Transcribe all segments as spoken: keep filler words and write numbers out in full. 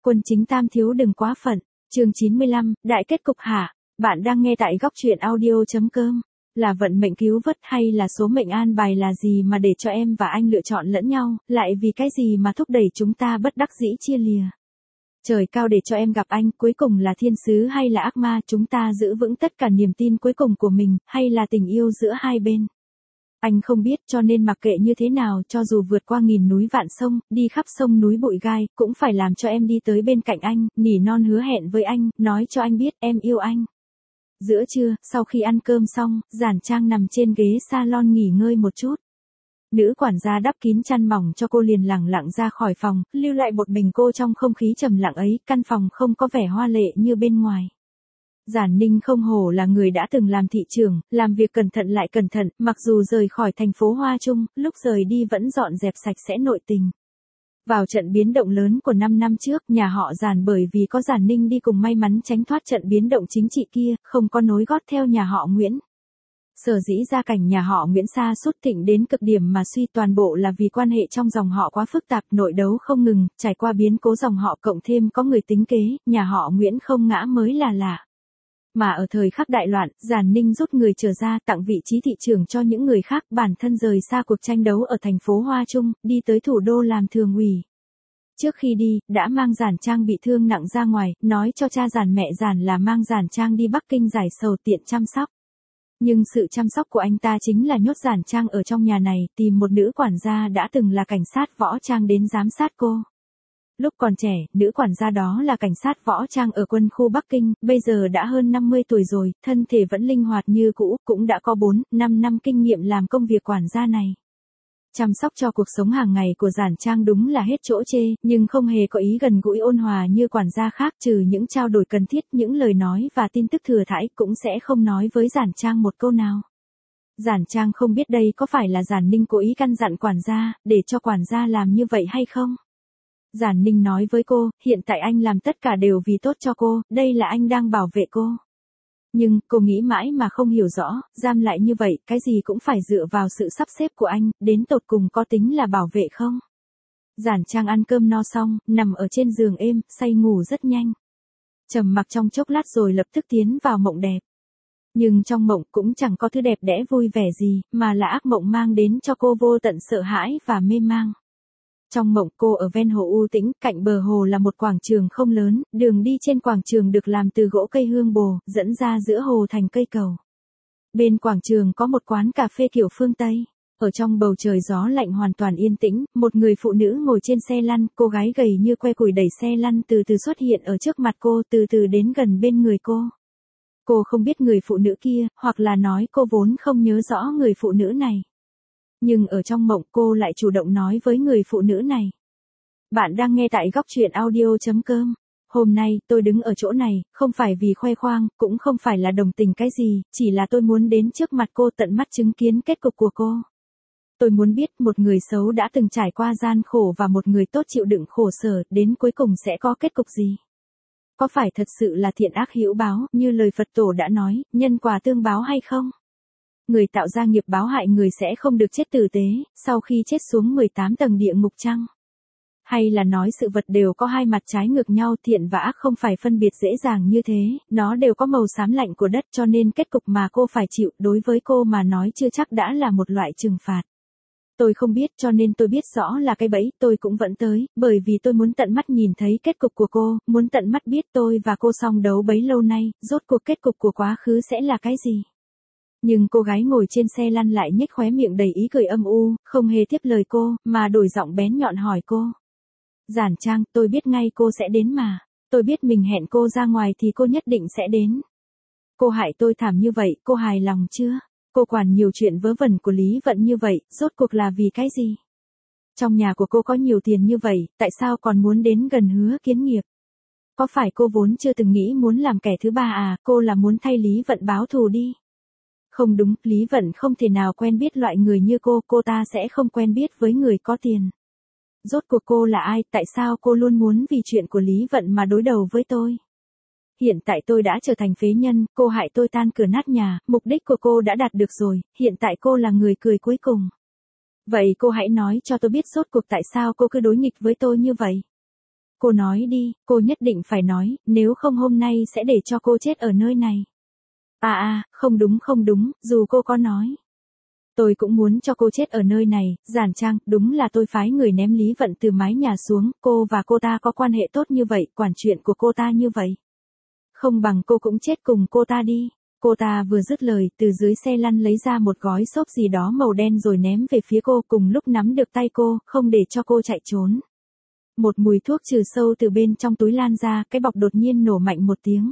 Quân chính tam thiếu đừng quá phận. Chương chín mươi lăm, đại kết cục hả? Bạn đang nghe tại góc truyện audio.com. Là vận mệnh cứu vớt hay là số mệnh an bài là gì mà để cho em và anh lựa chọn lẫn nhau, lại vì cái gì mà thúc đẩy chúng ta bất đắc dĩ chia lìa? Trời cao để cho em gặp anh, cuối cùng là thiên sứ hay là ác ma, chúng ta giữ vững tất cả niềm tin cuối cùng của mình, hay là tình yêu giữa hai bên? Anh không biết, cho nên mặc kệ như thế nào, cho dù vượt qua nghìn núi vạn sông, đi khắp sông núi bụi gai, cũng phải làm cho em đi tới bên cạnh anh, nỉ non hứa hẹn với anh, nói cho anh biết em yêu anh. Giữa trưa, sau khi ăn cơm xong, Giản Trang nằm trên ghế salon nghỉ ngơi một chút. Nữ quản gia đắp kín chăn mỏng cho cô liền lẳng lặng ra khỏi phòng, lưu lại một mình cô trong không khí trầm lặng ấy, căn phòng không có vẻ hoa lệ như bên ngoài. Giản Ninh không hổ là người đã từng làm thị trưởng, làm việc cẩn thận lại cẩn thận, mặc dù rời khỏi thành phố Hoa Trung, lúc rời đi vẫn dọn dẹp sạch sẽ nội tình. Vào trận biến động lớn của năm năm trước, nhà họ Giản bởi vì có Giản Ninh đi cùng may mắn tránh thoát trận biến động chính trị kia, không có nối gót theo nhà họ Nguyễn. Sở dĩ gia cảnh nhà họ Nguyễn sa sút thịnh đến cực điểm mà suy toàn bộ là vì quan hệ trong dòng họ quá phức tạp, nội đấu không ngừng, trải qua biến cố dòng họ cộng thêm có người tính kế, nhà họ Nguyễn không ngã mới là lạ. Mà ở thời khắc đại loạn, Giản Ninh rút người trở ra tặng vị trí thị trưởng cho những người khác, bản thân rời xa cuộc tranh đấu ở thành phố Hoa Trung, đi tới thủ đô làm thường ủy. Trước khi đi, đã mang Giản Trang bị thương nặng ra ngoài, nói cho cha Giản mẹ Giản là mang Giản Trang đi Bắc Kinh giải sầu tiện chăm sóc. Nhưng sự chăm sóc của anh ta chính là nhốt Giản Trang ở trong nhà này, tìm một nữ quản gia đã từng là cảnh sát võ trang đến giám sát cô. Lúc còn trẻ, nữ quản gia đó là cảnh sát võ trang ở quân khu Bắc Kinh, bây giờ đã hơn năm mươi tuổi rồi, thân thể vẫn linh hoạt như cũ, cũng đã có bốn, năm năm kinh nghiệm làm công việc quản gia này. Chăm sóc cho cuộc sống hàng ngày của Giản Trang đúng là hết chỗ chê, nhưng không hề có ý gần gũi ôn hòa như quản gia khác, trừ những trao đổi cần thiết, những lời nói và tin tức thừa thãi cũng sẽ không nói với Giản Trang một câu nào. Giản Trang không biết đây có phải là Giản Ninh cố ý căn dặn quản gia, để cho quản gia làm như vậy hay không? Giản Ninh nói với cô, hiện tại anh làm tất cả đều vì tốt cho cô, đây là anh đang bảo vệ cô. Nhưng, cô nghĩ mãi mà không hiểu rõ, giam lại như vậy, cái gì cũng phải dựa vào sự sắp xếp của anh, đến tột cùng có tính là bảo vệ không? Giản Trang ăn cơm no xong, nằm ở trên giường êm, say ngủ rất nhanh. Trầm mặc trong chốc lát rồi lập tức tiến vào mộng đẹp. Nhưng trong mộng cũng chẳng có thứ đẹp đẽ vui vẻ gì, mà là ác mộng mang đến cho cô vô tận sợ hãi và mê mang. Trong mộng cô ở ven hồ u tĩnh, cạnh bờ hồ là một quảng trường không lớn, đường đi trên quảng trường được làm từ gỗ cây hương bồ, dẫn ra giữa hồ thành cây cầu. Bên quảng trường có một quán cà phê kiểu phương Tây. Ở trong bầu trời gió lạnh hoàn toàn yên tĩnh, một người phụ nữ ngồi trên xe lăn, cô gái gầy như que củi đẩy xe lăn từ từ xuất hiện ở trước mặt cô, từ từ đến gần bên người cô. Cô không biết người phụ nữ kia, hoặc là nói cô vốn không nhớ rõ người phụ nữ này. Nhưng ở trong mộng cô lại chủ động nói với người phụ nữ này. Bạn đang nghe tại góc truyện audio.com. Hôm nay, tôi đứng ở chỗ này, không phải vì khoe khoang, cũng không phải là đồng tình cái gì, chỉ là tôi muốn đến trước mặt cô tận mắt chứng kiến kết cục của cô. Tôi muốn biết một người xấu đã từng trải qua gian khổ và một người tốt chịu đựng khổ sở, đến cuối cùng sẽ có kết cục gì? Có phải thật sự là thiện ác hữu báo, như lời Phật tổ đã nói, nhân quả tương báo hay không? Người tạo ra nghiệp báo hại người sẽ không được chết tử tế, sau khi chết xuống mười tám tầng địa ngục chăng? Hay là nói sự vật đều có hai mặt trái ngược nhau, thiện và ác không phải phân biệt dễ dàng như thế, nó đều có màu xám lạnh của đất, cho nên kết cục mà cô phải chịu, đối với cô mà nói chưa chắc đã là một loại trừng phạt. Tôi không biết, cho nên tôi biết rõ là cái bẫy, tôi cũng vẫn tới, bởi vì tôi muốn tận mắt nhìn thấy kết cục của cô, muốn tận mắt biết tôi và cô song đấu bấy lâu nay, rốt cuộc kết cục của quá khứ sẽ là cái gì. Nhưng cô gái ngồi trên xe lăn lại nhếch khóe miệng đầy ý cười âm u, không hề tiếp lời cô, mà đổi giọng bén nhọn hỏi cô. Giản Trang, tôi biết ngay cô sẽ đến mà. Tôi biết mình hẹn cô ra ngoài thì cô nhất định sẽ đến. Cô hại tôi thảm như vậy, cô hài lòng chưa? Cô quản nhiều chuyện vớ vẩn của Lý Vận như vậy, rốt cuộc là vì cái gì? Trong nhà của cô có nhiều tiền như vậy, tại sao còn muốn đến gần Hứa Kiến Nghiệp? Có phải cô vốn chưa từng nghĩ muốn làm kẻ thứ ba à, cô là muốn thay Lý Vận báo thù đi? Không đúng, Lý Vận không thể nào quen biết loại người như cô, cô ta sẽ không quen biết với người có tiền. Rốt cuộc cô là ai, tại sao cô luôn muốn vì chuyện của Lý Vận mà đối đầu với tôi? Hiện tại tôi đã trở thành phế nhân, cô hại tôi tan cửa nát nhà, mục đích của cô đã đạt được rồi, hiện tại cô là người cười cuối cùng. Vậy cô hãy nói cho tôi biết rốt cuộc tại sao cô cứ đối nghịch với tôi như vậy? Cô nói đi, cô nhất định phải nói, nếu không hôm nay sẽ để cho cô chết ở nơi này. À à, không đúng không đúng, dù cô có nói. Tôi cũng muốn cho cô chết ở nơi này, Giản Trang, đúng là tôi phái người ném Lý Vận từ mái nhà xuống, cô và cô ta có quan hệ tốt như vậy, quản chuyện của cô ta như vậy. Không bằng cô cũng chết cùng cô ta đi. Cô ta vừa dứt lời, từ dưới xe lăn lấy ra một gói xốp gì đó màu đen rồi ném về phía cô, cùng lúc nắm được tay cô, không để cho cô chạy trốn. Một mùi thuốc trừ sâu từ bên trong túi lan ra, cái bọc đột nhiên nổ mạnh một tiếng.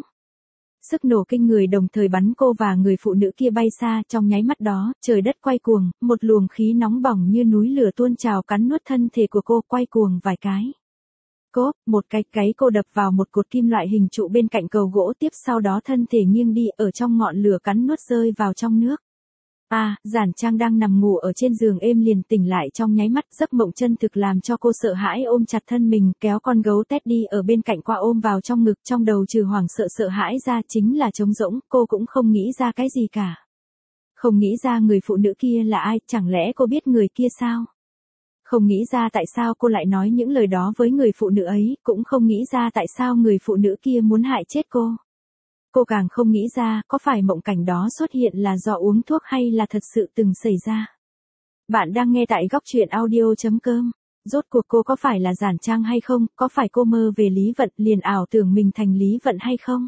Sức nổ kinh người đồng thời bắn cô và người phụ nữ kia bay xa, trong nháy mắt đó, trời đất quay cuồng, một luồng khí nóng bỏng như núi lửa tuôn trào cắn nuốt thân thể của cô, quay cuồng vài cái. Cốp, một cái gáy cô đập vào một cột kim loại hình trụ bên cạnh cầu gỗ, tiếp sau đó thân thể nghiêng đi, ở trong ngọn lửa cắn nuốt rơi vào trong nước. À, Giản Trang đang nằm ngủ ở trên giường êm liền tỉnh lại trong nháy mắt, giấc mộng chân thực làm cho cô sợ hãi ôm chặt thân mình, kéo con gấu Teddy ở bên cạnh qua ôm vào trong ngực, trong đầu trừ hoảng sợ sợ hãi ra chính là trống rỗng, cô cũng không nghĩ ra cái gì cả. Không nghĩ ra người phụ nữ kia là ai, chẳng lẽ cô biết người kia sao? Không nghĩ ra tại sao cô lại nói những lời đó với người phụ nữ ấy, cũng không nghĩ ra tại sao người phụ nữ kia muốn hại chết cô. Cô càng không nghĩ ra, có phải mộng cảnh đó xuất hiện là do uống thuốc hay là thật sự từng xảy ra. Bạn đang nghe tại góc truyện audio chấm com. Rốt cuộc cô có phải là Giản Trang hay không, có phải cô mơ về Lý Vận liền ảo tưởng mình thành Lý Vận hay không?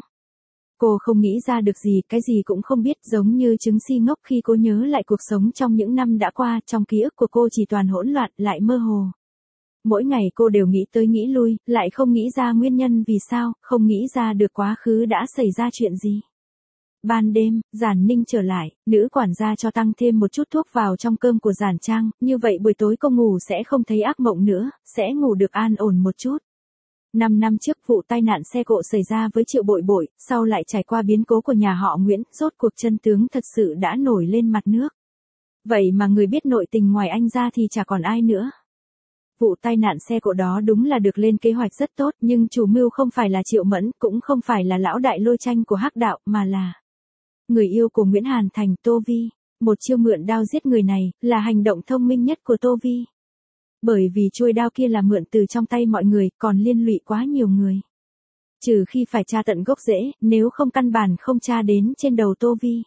Cô không nghĩ ra được gì, cái gì cũng không biết, giống như trứng si ngốc khi cô nhớ lại cuộc sống trong những năm đã qua, trong ký ức của cô chỉ toàn hỗn loạn, lại mơ hồ. Mỗi ngày cô đều nghĩ tới nghĩ lui, lại không nghĩ ra nguyên nhân vì sao, không nghĩ ra được quá khứ đã xảy ra chuyện gì. Ban đêm, Giản Ninh trở lại, nữ quản gia cho tăng thêm một chút thuốc vào trong cơm của Giản Trang, như vậy buổi tối cô ngủ sẽ không thấy ác mộng nữa, sẽ ngủ được an ổn một chút. Năm năm trước vụ tai nạn xe cộ xảy ra với Triệu Bội Bội, sau lại trải qua biến cố của nhà họ Nguyễn, rốt cuộc chân tướng thật sự đã nổi lên mặt nước. Vậy mà người biết nội tình ngoài anh ra thì chả còn ai nữa. Vụ tai nạn xe cộ đó đúng là được lên kế hoạch rất tốt, nhưng chủ mưu không phải là Triệu Mẫn, cũng không phải là lão đại Lôi Tranh của Hắc Đạo, mà là người yêu của Nguyễn Hàn Thành, Tô Vi. Một chiêu mượn đao giết người này, là hành động thông minh nhất của Tô Vi. Bởi vì chuôi đao kia là mượn từ trong tay mọi người, còn liên lụy quá nhiều người. Trừ khi phải tra tận gốc rễ, nếu không căn bản không tra đến trên đầu Tô Vi.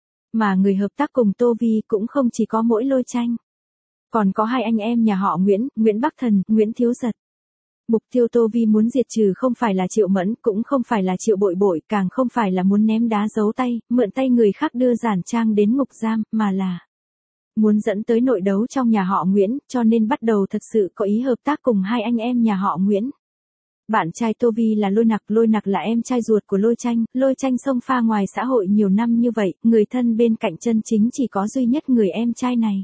Mà người hợp tác cùng Tô Vi cũng không chỉ có mỗi Lôi Tranh. Còn có hai anh em nhà họ Nguyễn, Nguyễn Bắc Thần, Nguyễn Thiếu Giật. Mục tiêu Tô Vi muốn diệt trừ không phải là Triệu Mẫn, cũng không phải là Triệu Bội Bội, càng không phải là muốn ném đá giấu tay, mượn tay người khác đưa Giản Trang đến ngục giam, mà là muốn dẫn tới nội đấu trong nhà họ Nguyễn, cho nên bắt đầu thật sự có ý hợp tác cùng hai anh em nhà họ Nguyễn. Bạn trai Tô Vi là Lôi Nặc, Lôi Nặc là em trai ruột của Lôi Tranh, Lôi Tranh xông pha ngoài xã hội nhiều năm như vậy, người thân bên cạnh chân chính chỉ có duy nhất người em trai này.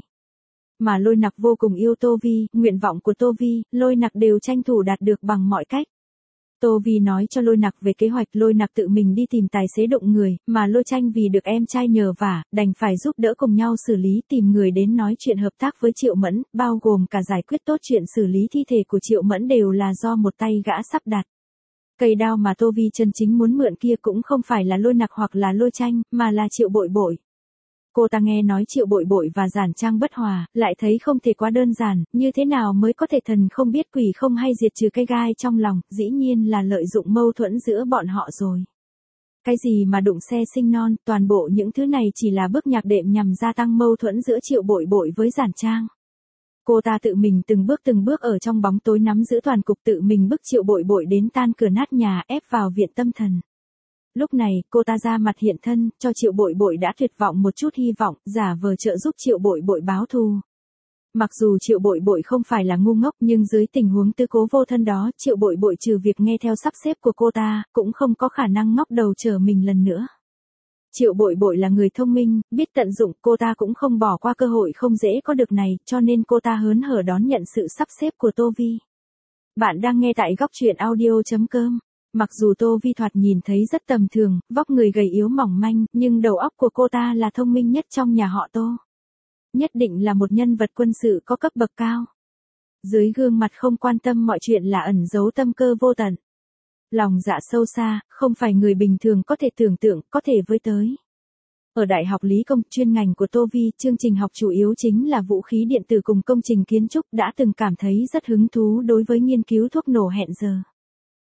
Mà Lôi Nặc vô cùng yêu Tô Vi, nguyện vọng của Tô Vi, Lôi Nặc đều tranh thủ đạt được bằng mọi cách. Tô Vi nói cho Lôi Nặc về kế hoạch, Lôi Nặc tự mình đi tìm tài xế đụng người, mà Lôi Tranh vì được em trai nhờ vả, đành phải giúp đỡ cùng nhau xử lý, tìm người đến nói chuyện hợp tác với Triệu Mẫn, bao gồm cả giải quyết tốt chuyện xử lý thi thể của Triệu Mẫn đều là do một tay gã sắp đặt. Cây đao mà Tô Vi chân chính muốn mượn kia cũng không phải là Lôi Nặc hoặc là Lôi Tranh, mà là Triệu Bội Bội. Cô ta nghe nói Triệu Bội Bội và Giản Trang bất hòa, lại thấy không thể quá đơn giản, như thế nào mới có thể thần không biết quỷ không hay diệt trừ cái gai trong lòng, dĩ nhiên là lợi dụng mâu thuẫn giữa bọn họ rồi. Cái gì mà đụng xe sinh non, toàn bộ những thứ này chỉ là bước nhạc đệm nhằm gia tăng mâu thuẫn giữa Triệu Bội Bội với Giản Trang. Cô ta tự mình từng bước từng bước ở trong bóng tối nắm giữ toàn cục, tự mình bức Triệu Bội Bội đến tan cửa nát nhà, ép vào viện tâm thần. Lúc này, cô ta ra mặt hiện thân, cho Triệu Bội Bội đã tuyệt vọng một chút hy vọng, giả vờ trợ giúp Triệu Bội Bội báo thù. Mặc dù Triệu Bội Bội không phải là ngu ngốc, nhưng dưới tình huống tư cố vô thân đó, Triệu Bội Bội trừ việc nghe theo sắp xếp của cô ta, cũng không có khả năng ngóc đầu trở mình lần nữa. Triệu Bội Bội là người thông minh, biết tận dụng, cô ta cũng không bỏ qua cơ hội không dễ có được này, cho nên cô ta hớn hở đón nhận sự sắp xếp của Tô Vi. Bạn đang nghe tại góc truyện audio chấm com. Mặc dù Tô Vi thoạt nhìn thấy rất tầm thường, vóc người gầy yếu mỏng manh, nhưng đầu óc của cô ta là thông minh nhất trong nhà họ Tô. Nhất định là một nhân vật quân sự có cấp bậc cao. Dưới gương mặt không quan tâm mọi chuyện là ẩn giấu tâm cơ vô tận. Lòng dạ sâu xa, không phải người bình thường có thể tưởng tượng, có thể với tới. Ở Đại học Lý Công, chuyên ngành của Tô Vi, chương trình học chủ yếu chính là vũ khí điện tử cùng công trình kiến trúc, đã từng cảm thấy rất hứng thú đối với nghiên cứu thuốc nổ hẹn giờ.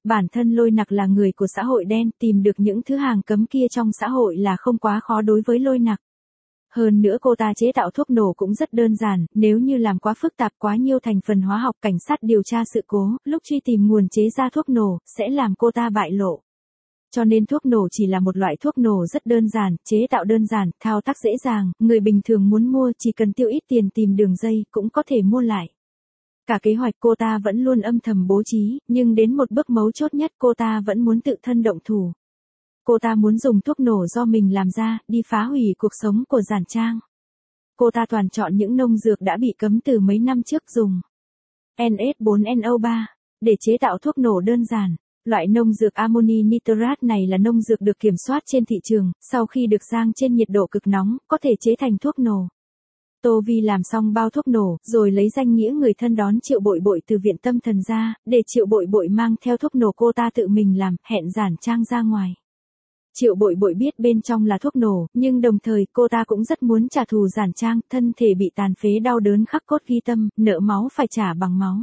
Bản thân Lôi Nặc là người của xã hội đen, tìm được những thứ hàng cấm kia trong xã hội là không quá khó đối với Lôi Nặc. Hơn nữa cô ta chế tạo thuốc nổ cũng rất đơn giản, nếu như làm quá phức tạp quá nhiều thành phần hóa học, cảnh sát điều tra sự cố, lúc truy tìm nguồn chế ra thuốc nổ, sẽ làm cô ta bại lộ. Cho nên thuốc nổ chỉ là một loại thuốc nổ rất đơn giản, chế tạo đơn giản, thao tác dễ dàng, người bình thường muốn mua chỉ cần tiêu ít tiền tìm đường dây cũng có thể mua lại. Cả kế hoạch cô ta vẫn luôn âm thầm bố trí, nhưng đến một bước mấu chốt nhất cô ta vẫn muốn tự thân động thủ. Cô ta muốn dùng thuốc nổ do mình làm ra, đi phá hủy cuộc sống của Giản Trang. Cô ta toàn chọn những nông dược đã bị cấm từ mấy năm trước dùng. en ét bốn en o ba, để chế tạo thuốc nổ đơn giản. Loại nông dược amoni nitrat này là nông dược được kiểm soát trên thị trường, sau khi được rang trên nhiệt độ cực nóng, có thể chế thành thuốc nổ. Tô Vi làm xong bao thuốc nổ, rồi lấy danh nghĩa người thân đón Triệu Bội Bội từ viện tâm thần ra, để Triệu Bội Bội mang theo thuốc nổ cô ta tự mình làm, hẹn Giản Trang ra ngoài. Triệu Bội Bội biết bên trong là thuốc nổ, nhưng đồng thời cô ta cũng rất muốn trả thù Giản Trang, thân thể bị tàn phế đau đớn khắc cốt ghi tâm, nợ máu phải trả bằng máu.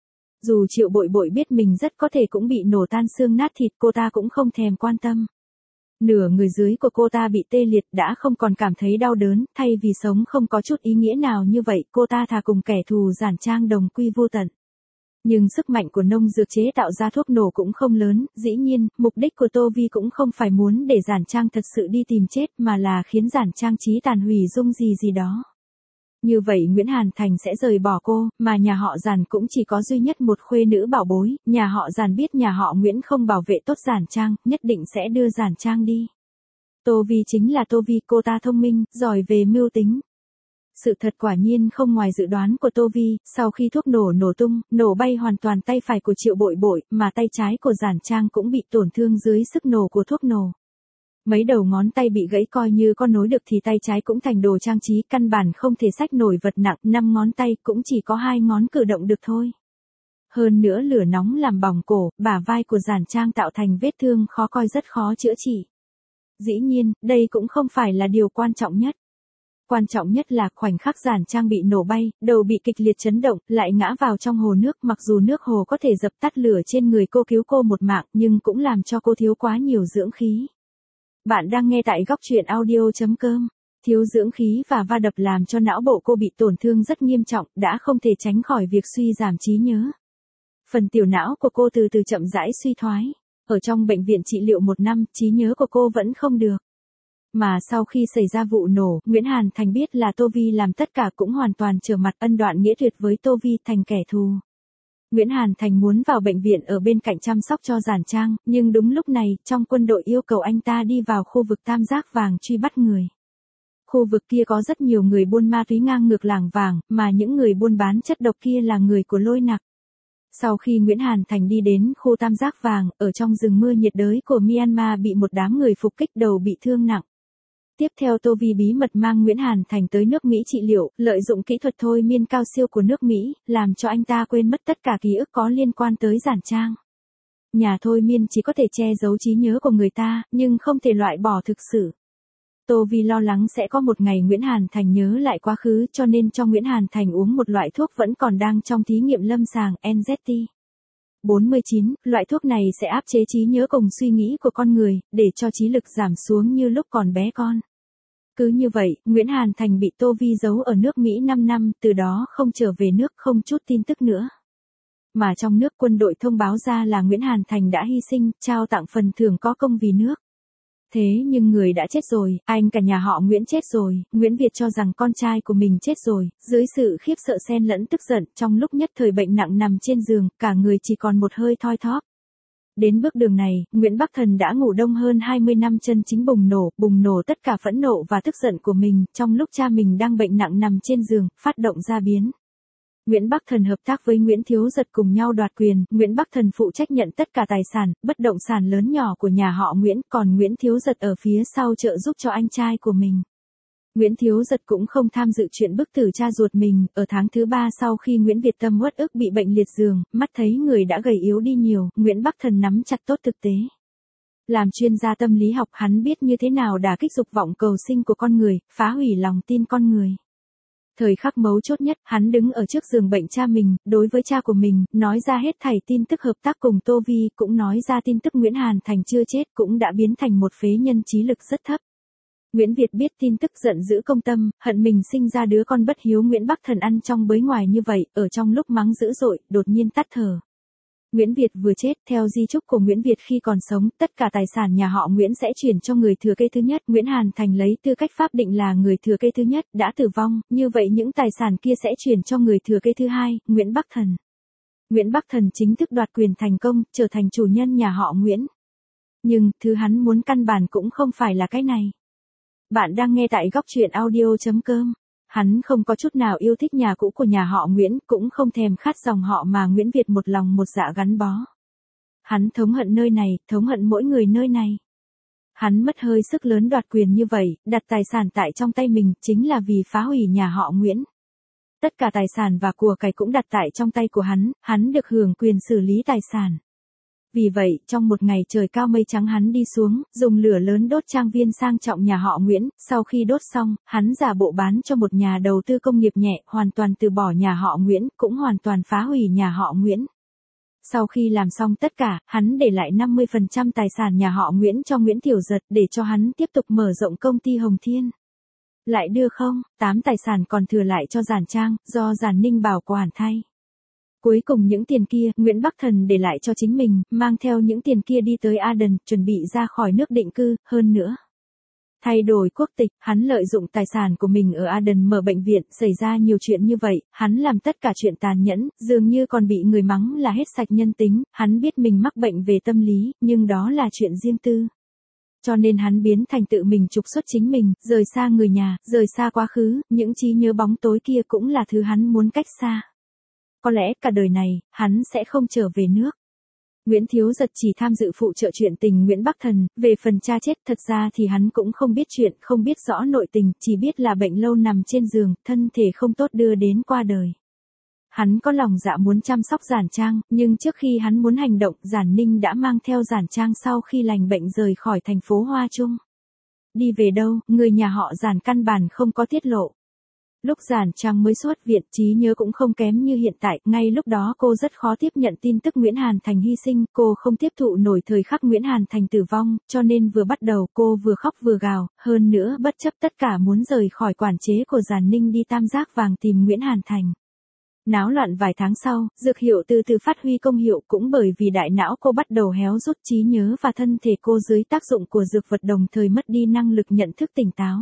Dù Triệu Bội Bội biết mình rất có thể cũng bị nổ tan xương nát thịt, cô ta cũng không thèm quan tâm. Nửa người dưới của cô ta bị tê liệt đã không còn cảm thấy đau đớn, thay vì sống không có chút ý nghĩa nào như vậy, cô ta thà cùng kẻ thù Giản Trang đồng quy vô tận. Nhưng sức mạnh của nông dược chế tạo ra thuốc nổ cũng không lớn, dĩ nhiên, mục đích của Tô Vi cũng không phải muốn để Giản Trang thật sự đi tìm chết mà là khiến Giản Trang chí tàn hủy dung gì gì đó. Như vậy Nguyễn Hàn Thành sẽ rời bỏ cô, mà nhà họ Giản cũng chỉ có duy nhất một khuê nữ bảo bối, nhà họ Giản biết nhà họ Nguyễn không bảo vệ tốt Giản Trang, nhất định sẽ đưa Giản Trang đi. Tô Vi chính là Tô Vi, cô ta thông minh, giỏi về mưu tính. Sự thật quả nhiên không ngoài dự đoán của Tô Vi, sau khi thuốc nổ nổ tung, nổ bay hoàn toàn tay phải của Triệu Bội Bội, mà tay trái của Giản Trang cũng bị tổn thương dưới sức nổ của thuốc nổ. Mấy đầu ngón tay bị gãy coi như có nối được thì tay trái cũng thành đồ trang trí, căn bản không thể xách nổi vật nặng, năm ngón tay cũng chỉ có hai ngón cử động được thôi. Hơn nữa lửa nóng làm bỏng cổ, bả vai của Giản Trang tạo thành vết thương khó coi rất khó chữa trị. Dĩ nhiên, đây cũng không phải là điều quan trọng nhất. Quan trọng nhất là khoảnh khắc Giản Trang bị nổ bay, đầu bị kịch liệt chấn động, lại ngã vào trong hồ nước, mặc dù nước hồ có thể dập tắt lửa trên người cô cứu cô một mạng, nhưng cũng làm cho cô thiếu quá nhiều dưỡng khí. Bạn đang nghe tại góc truyện audio chấm com. Thiếu dưỡng khí và va đập làm cho não bộ cô bị tổn thương rất nghiêm trọng, đã không thể tránh khỏi việc suy giảm trí nhớ. Phần tiểu não của cô từ từ chậm rãi suy thoái. Ở trong bệnh viện trị liệu một năm, trí nhớ của cô vẫn không được. Mà sau khi xảy ra vụ nổ, Nguyễn Hàn Thành biết là Tô Vi làm tất cả, cũng hoàn toàn trở mặt, ân đoạn nghĩa tuyệt với Tô Vi, thành kẻ thù. Nguyễn Hàn Thành muốn vào bệnh viện ở bên cạnh chăm sóc cho Giản Trang, nhưng đúng lúc này, trong quân đội yêu cầu anh ta đi vào khu vực Tam Giác Vàng truy bắt người. Khu vực kia có rất nhiều người buôn ma túy ngang ngược làng vàng, mà những người buôn bán chất độc kia là người của Lôi Nặc. Sau khi Nguyễn Hàn Thành đi đến khu Tam Giác Vàng, ở trong rừng mưa nhiệt đới của Myanmar bị một đám người phục kích, đầu bị thương nặng. Tiếp theo Tô Vi bí mật mang Nguyễn Hàn Thành tới nước Mỹ trị liệu, lợi dụng kỹ thuật thôi miên cao siêu của nước Mỹ, làm cho anh ta quên mất tất cả ký ức có liên quan tới Giản Trang. Nhà thôi miên chỉ có thể che giấu trí nhớ của người ta, nhưng không thể loại bỏ thực sự. Tô Vi lo lắng sẽ có một ngày Nguyễn Hàn Thành nhớ lại quá khứ, cho nên cho Nguyễn Hàn Thành uống một loại thuốc vẫn còn đang trong thí nghiệm lâm sàng, en dét tê. bốn mươi chín, loại thuốc này sẽ áp chế trí nhớ cùng suy nghĩ của con người, để cho trí lực giảm xuống như lúc còn bé con. Cứ như vậy, Nguyễn Hàn Thành bị Tô Vi giấu ở nước Mỹ năm năm, từ đó không trở về nước, không chút tin tức nữa. Mà trong nước quân đội thông báo ra là Nguyễn Hàn Thành đã hy sinh, trao tặng phần thưởng có công vì nước. Thế nhưng người đã chết rồi, anh cả nhà họ Nguyễn chết rồi, Nguyễn Việt cho rằng con trai của mình chết rồi, dưới sự khiếp sợ xen lẫn tức giận, trong lúc nhất thời bệnh nặng nằm trên giường, cả người chỉ còn một hơi thoi thóp. Đến bước đường này, Nguyễn Bắc Thần đã ngủ đông hơn hai mươi năm chân chính bùng nổ, bùng nổ tất cả phẫn nộ và tức giận của mình, trong lúc cha mình đang bệnh nặng nằm trên giường, phát động ra biến. Nguyễn Bắc Thần hợp tác với Nguyễn Thiếu Giật cùng nhau đoạt quyền, Nguyễn Bắc Thần phụ trách nhận tất cả tài sản, bất động sản lớn nhỏ của nhà họ Nguyễn, còn Nguyễn Thiếu Giật ở phía sau trợ giúp cho anh trai của mình. Nguyễn Thiếu Giật cũng không tham dự chuyện bức tử cha ruột mình, ở tháng thứ ba sau khi Nguyễn Việt Tâm uất ức bị bệnh liệt giường, mắt thấy người đã gầy yếu đi nhiều, Nguyễn Bắc Thần nắm chặt tốt thực tế. Làm chuyên gia tâm lý học, hắn biết như thế nào đả kích dục vọng cầu sinh của con người, phá hủy lòng tin con người. Thời khắc mấu chốt nhất, hắn đứng ở trước giường bệnh cha mình, đối với cha của mình, nói ra hết thảy tin tức hợp tác cùng Tô Vi, cũng nói ra tin tức Nguyễn Hàn Thành chưa chết, cũng đã biến thành một phế nhân trí lực rất thấp. Nguyễn Việt biết tin tức giận dữ công tâm, hận mình sinh ra đứa con bất hiếu Nguyễn Bắc Thần ăn trong bới ngoài như vậy, ở trong lúc mắng dữ dội, đột nhiên tắt thở. Nguyễn Việt vừa chết, theo di chúc của Nguyễn Việt khi còn sống, tất cả tài sản nhà họ Nguyễn sẽ chuyển cho người thừa kế thứ nhất. Nguyễn Hàn Thành lấy tư cách pháp định là người thừa kế thứ nhất, đã tử vong, như vậy những tài sản kia sẽ chuyển cho người thừa kế thứ hai, Nguyễn Bắc Thần. Nguyễn Bắc Thần chính thức đoạt quyền thành công, trở thành chủ nhân nhà họ Nguyễn. Nhưng, thứ hắn muốn căn bản cũng không phải là cái này. Bạn đang nghe tại góc truyện audio chấm com. Hắn không có chút nào yêu thích nhà cũ của nhà họ Nguyễn, cũng không thèm khát dòng họ mà Nguyễn Việt một lòng một dạ gắn bó. Hắn thống hận nơi này, thống hận mỗi người nơi này. Hắn mất hơi sức lớn đoạt quyền như vậy, đặt tài sản tại trong tay mình, chính là vì phá hủy nhà họ Nguyễn. Tất cả tài sản và của cải cũng đặt tại trong tay của hắn, hắn được hưởng quyền xử lý tài sản. Vì vậy, trong một ngày trời cao mây trắng hắn đi xuống, dùng lửa lớn đốt trang viên sang trọng nhà họ Nguyễn, sau khi đốt xong, hắn giả bộ bán cho một nhà đầu tư công nghiệp nhẹ, hoàn toàn từ bỏ nhà họ Nguyễn, cũng hoàn toàn phá hủy nhà họ Nguyễn. Sau khi làm xong tất cả, hắn để lại năm mươi phần trăm tài sản nhà họ Nguyễn cho Nguyễn Tiểu Giật để cho hắn tiếp tục mở rộng công ty Hồng Thiên. Lại đưa không, tám tài sản còn thừa lại cho Giản Trang, do Giản Ninh bảo quản thay. Cuối cùng những tiền kia, Nguyễn Bắc Thần để lại cho chính mình, mang theo những tiền kia đi tới Aden, chuẩn bị ra khỏi nước định cư, hơn nữa. Thay đổi quốc tịch, hắn lợi dụng tài sản của mình ở Aden mở bệnh viện, xảy ra nhiều chuyện như vậy, hắn làm tất cả chuyện tàn nhẫn, dường như còn bị người mắng là hết sạch nhân tính, hắn biết mình mắc bệnh về tâm lý, nhưng đó là chuyện riêng tư. Cho nên hắn biến thành tự mình trục xuất chính mình, rời xa người nhà, rời xa quá khứ, những trí nhớ bóng tối kia cũng là thứ hắn muốn cách xa. Có lẽ cả đời này, hắn sẽ không trở về nước. Nguyễn Thiếu Giật chỉ tham dự phụ trợ chuyện tình Nguyễn Bắc Thần, về phần cha chết thật ra thì hắn cũng không biết chuyện, không biết rõ nội tình, chỉ biết là bệnh lâu nằm trên giường, thân thể không tốt đưa đến qua đời. Hắn có lòng dạ muốn chăm sóc Giản Trang, nhưng trước khi hắn muốn hành động, Giản Ninh đã mang theo Giản Trang sau khi lành bệnh rời khỏi thành phố Hoa Trung. Đi về đâu, người nhà họ Giản căn bản không có tiết lộ. Lúc Giản Trang mới xuất viện, trí nhớ cũng không kém như hiện tại, ngay lúc đó cô rất khó tiếp nhận tin tức Nguyễn Hàn Thành hy sinh, cô không tiếp thụ nổi thời khắc Nguyễn Hàn Thành tử vong, cho nên vừa bắt đầu cô vừa khóc vừa gào, hơn nữa bất chấp tất cả muốn rời khỏi quản chế của Giản Ninh đi Tam Giác Vàng tìm Nguyễn Hàn Thành. Náo loạn vài tháng sau, dược hiệu từ từ phát huy công hiệu, cũng bởi vì đại não cô bắt đầu héo rút, trí nhớ và thân thể cô dưới tác dụng của dược vật đồng thời mất đi năng lực nhận thức tỉnh táo.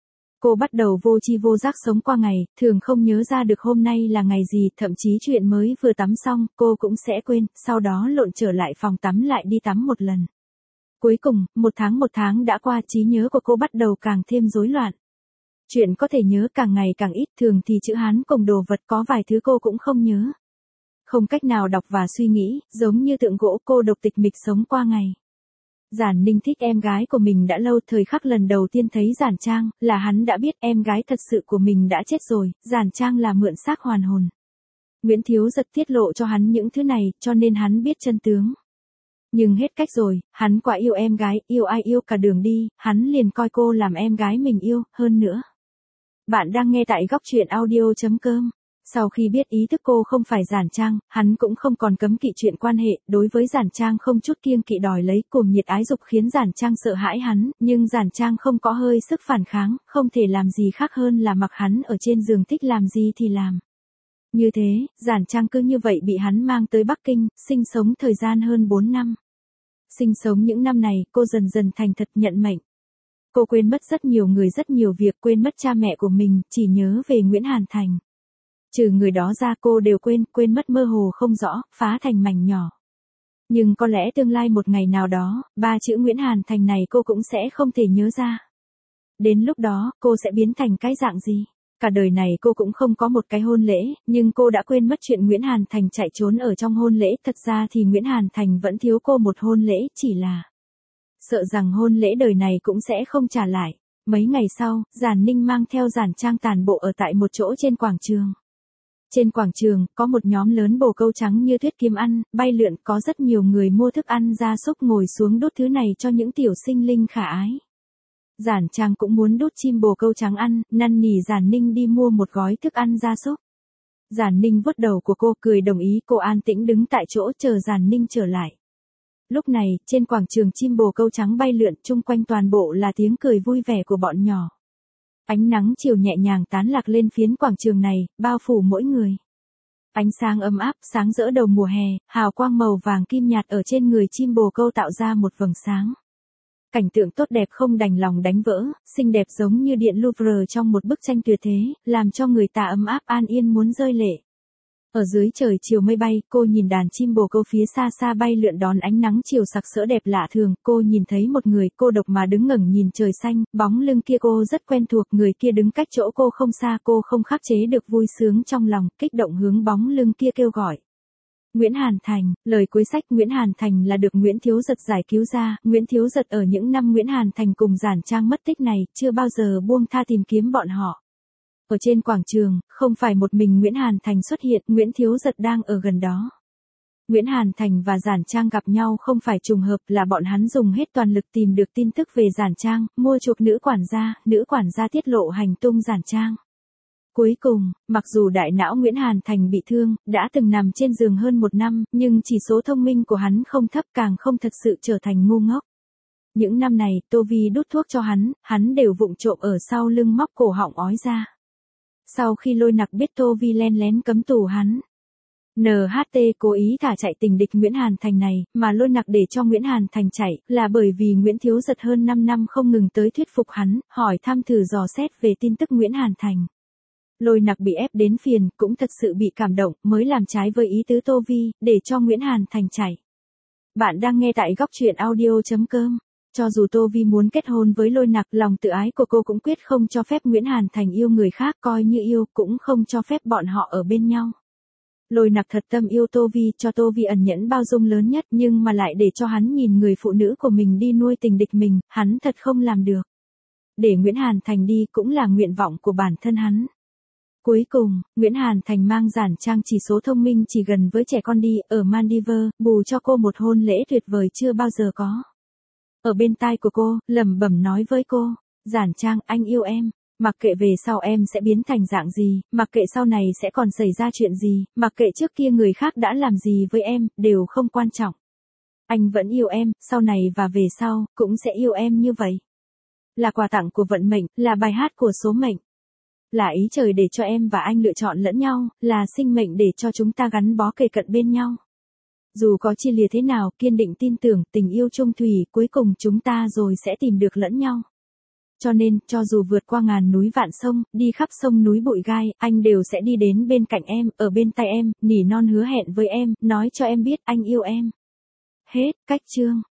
Cô bắt đầu vô tri vô giác sống qua ngày, thường không nhớ ra được hôm nay là ngày gì, thậm chí chuyện mới vừa tắm xong, cô cũng sẽ quên, sau đó lộn trở lại phòng tắm lại đi tắm một lần. Cuối cùng, một tháng một tháng đã qua, trí nhớ của cô bắt đầu càng thêm rối loạn. Chuyện có thể nhớ càng ngày càng ít, thường thì chữ Hán cùng đồ vật có vài thứ cô cũng không nhớ. Không cách nào đọc và suy nghĩ, giống như tượng gỗ, cô độc tịch mịch sống qua ngày. Giản Ninh thích em gái của mình đã lâu, thời khắc lần đầu tiên thấy Giản Trang, là hắn đã biết em gái thật sự của mình đã chết rồi, Giản Trang là mượn xác hoàn hồn. Nguyễn Thiếu Giật tiết lộ cho hắn những thứ này, cho nên hắn biết chân tướng. Nhưng hết cách rồi, hắn quá yêu em gái, yêu ai yêu cả đường đi, hắn liền coi cô làm em gái mình yêu, hơn nữa. Bạn đang nghe tại góc truyện audio chấm com. Sau khi biết ý thức cô không phải Giản Trang, hắn cũng không còn cấm kỵ chuyện quan hệ, đối với Giản Trang không chút kiêng kỵ đòi lấy, cuồng nhiệt ái dục khiến Giản Trang sợ hãi hắn, nhưng Giản Trang không có hơi sức phản kháng, không thể làm gì khác hơn là mặc hắn ở trên giường, thích làm gì thì làm. Như thế, Giản Trang cứ như vậy bị hắn mang tới Bắc Kinh, sinh sống thời gian hơn bốn năm. Sinh sống những năm này, cô dần dần thành thật nhận mệnh. Cô quên mất rất nhiều người, rất nhiều việc, quên mất cha mẹ của mình, chỉ nhớ về Nguyễn Hàn Thành. Trừ người đó ra cô đều quên, quên mất mơ hồ không rõ, phá thành mảnh nhỏ. Nhưng có lẽ tương lai một ngày nào đó, ba chữ Nguyễn Hàn Thành này cô cũng sẽ không thể nhớ ra. Đến lúc đó, cô sẽ biến thành cái dạng gì? Cả đời này cô cũng không có một cái hôn lễ, nhưng cô đã quên mất chuyện Nguyễn Hàn Thành chạy trốn ở trong hôn lễ. Thật ra thì Nguyễn Hàn Thành vẫn thiếu cô một hôn lễ, chỉ là sợ rằng hôn lễ đời này cũng sẽ không trả lại. Mấy ngày sau, Giản Ninh mang theo Giản Trang tàn bộ ở tại một chỗ trên quảng trường. Trên quảng trường, có một nhóm lớn bồ câu trắng như tuyết kiếm ăn, bay lượn, có rất nhiều người mua thức ăn gia súc ngồi xuống đốt thứ này cho những tiểu sinh linh khả ái. Giản Trang cũng muốn đút chim bồ câu trắng ăn, năn nỉ Giản Ninh đi mua một gói thức ăn gia súc. Giản Ninh vuốt đầu của cô cười đồng ý, cô an tĩnh đứng tại chỗ chờ Giản Ninh trở lại. Lúc này, trên quảng trường chim bồ câu trắng bay lượn, chung quanh toàn bộ là tiếng cười vui vẻ của bọn nhỏ. Ánh nắng chiều nhẹ nhàng tán lạc lên phiến quảng trường này, bao phủ mỗi người. Ánh sáng ấm áp, sáng rỡ đầu mùa hè, hào quang màu vàng kim nhạt ở trên người chim bồ câu tạo ra một vầng sáng. Cảnh tượng tốt đẹp không đành lòng đánh vỡ, xinh đẹp giống như điện Louvre trong một bức tranh tuyệt thế, làm cho người ta ấm áp an yên muốn rơi lệ. Ở dưới trời chiều mây bay, cô nhìn đàn chim bồ câu phía xa xa bay lượn đón ánh nắng chiều sặc sỡ đẹp lạ thường, cô nhìn thấy một người cô độc mà đứng ngẩng nhìn trời xanh, bóng lưng kia cô rất quen thuộc, người kia đứng cách chỗ cô không xa, cô không khắc chế được vui sướng trong lòng, kích động hướng bóng lưng kia kêu gọi. Nguyễn Hàn Thành, lời cuối sách Nguyễn Hàn Thành là được Nguyễn Thiếu Giật giải cứu ra, Nguyễn Thiếu Giật ở những năm Nguyễn Hàn Thành cùng Giản Trang mất tích này, chưa bao giờ buông tha tìm kiếm bọn họ. Ở trên quảng trường, không phải một mình Nguyễn Hàn Thành xuất hiện, Nguyễn Thiếu Giật đang ở gần đó. Nguyễn Hàn Thành và Giản Trang gặp nhau không phải trùng hợp, là bọn hắn dùng hết toàn lực tìm được tin tức về Giản Trang, mua chuộc nữ quản gia, nữ quản gia tiết lộ hành tung Giản Trang. Cuối cùng, mặc dù đại não Nguyễn Hàn Thành bị thương, đã từng nằm trên giường hơn một năm, nhưng chỉ số thông minh của hắn không thấp, càng không thật sự trở thành ngu ngốc. Những năm này, Tô Vi đút thuốc cho hắn, hắn đều vụng trộm ở sau lưng móc cổ họng ói ra. Sau khi Lôi Nặc biết Tô Vi len lén cấm tù hắn, en hát tê cố ý thả chạy tình địch Nguyễn Hàn Thành này, mà Lôi Nặc để cho Nguyễn Hàn Thành chạy, là bởi vì Nguyễn Thiếu Giật hơn năm năm không ngừng tới thuyết phục hắn, hỏi thăm thử dò xét về tin tức Nguyễn Hàn Thành. Lôi Nặc bị ép đến phiền, cũng thật sự bị cảm động, mới làm trái với ý tứ Tô Vi, để cho Nguyễn Hàn Thành chạy. Bạn đang nghe tại góc truyện audio chấm com. Cho dù Tô Vi muốn kết hôn với Lôi Nặc, lòng tự ái của cô cũng quyết không cho phép Nguyễn Hàn Thành yêu người khác, coi như yêu, cũng không cho phép bọn họ ở bên nhau. Lôi Nặc thật tâm yêu Tô Vi, cho Tô Vi ẩn nhẫn bao dung lớn nhất, nhưng mà lại để cho hắn nhìn người phụ nữ của mình đi nuôi tình địch mình, hắn thật không làm được. Để Nguyễn Hàn Thành đi cũng là nguyện vọng của bản thân hắn. Cuối cùng, Nguyễn Hàn Thành mang Giản Trang chỉ số thông minh chỉ gần với trẻ con đi, ở Maldives, bù cho cô một hôn lễ tuyệt vời chưa bao giờ có. Ở bên tai của cô, lẩm bẩm nói với cô, Giản Trang, anh yêu em, mặc kệ về sau em sẽ biến thành dạng gì, mặc kệ sau này sẽ còn xảy ra chuyện gì, mặc kệ trước kia người khác đã làm gì với em, đều không quan trọng. Anh vẫn yêu em, sau này và về sau, cũng sẽ yêu em như vậy. Là quà tặng của vận mệnh, là bài hát của số mệnh. Là ý trời để cho em và anh lựa chọn lẫn nhau, là sinh mệnh để cho chúng ta gắn bó kề cận bên nhau. Dù có chia lìa thế nào, kiên định tin tưởng, tình yêu chung thủy, cuối cùng chúng ta rồi sẽ tìm được lẫn nhau. Cho nên, cho dù vượt qua ngàn núi vạn sông, đi khắp sông núi bụi gai, anh đều sẽ đi đến bên cạnh em, ở bên tay em, nỉ non hứa hẹn với em, nói cho em biết anh yêu em. Hết, cách chương.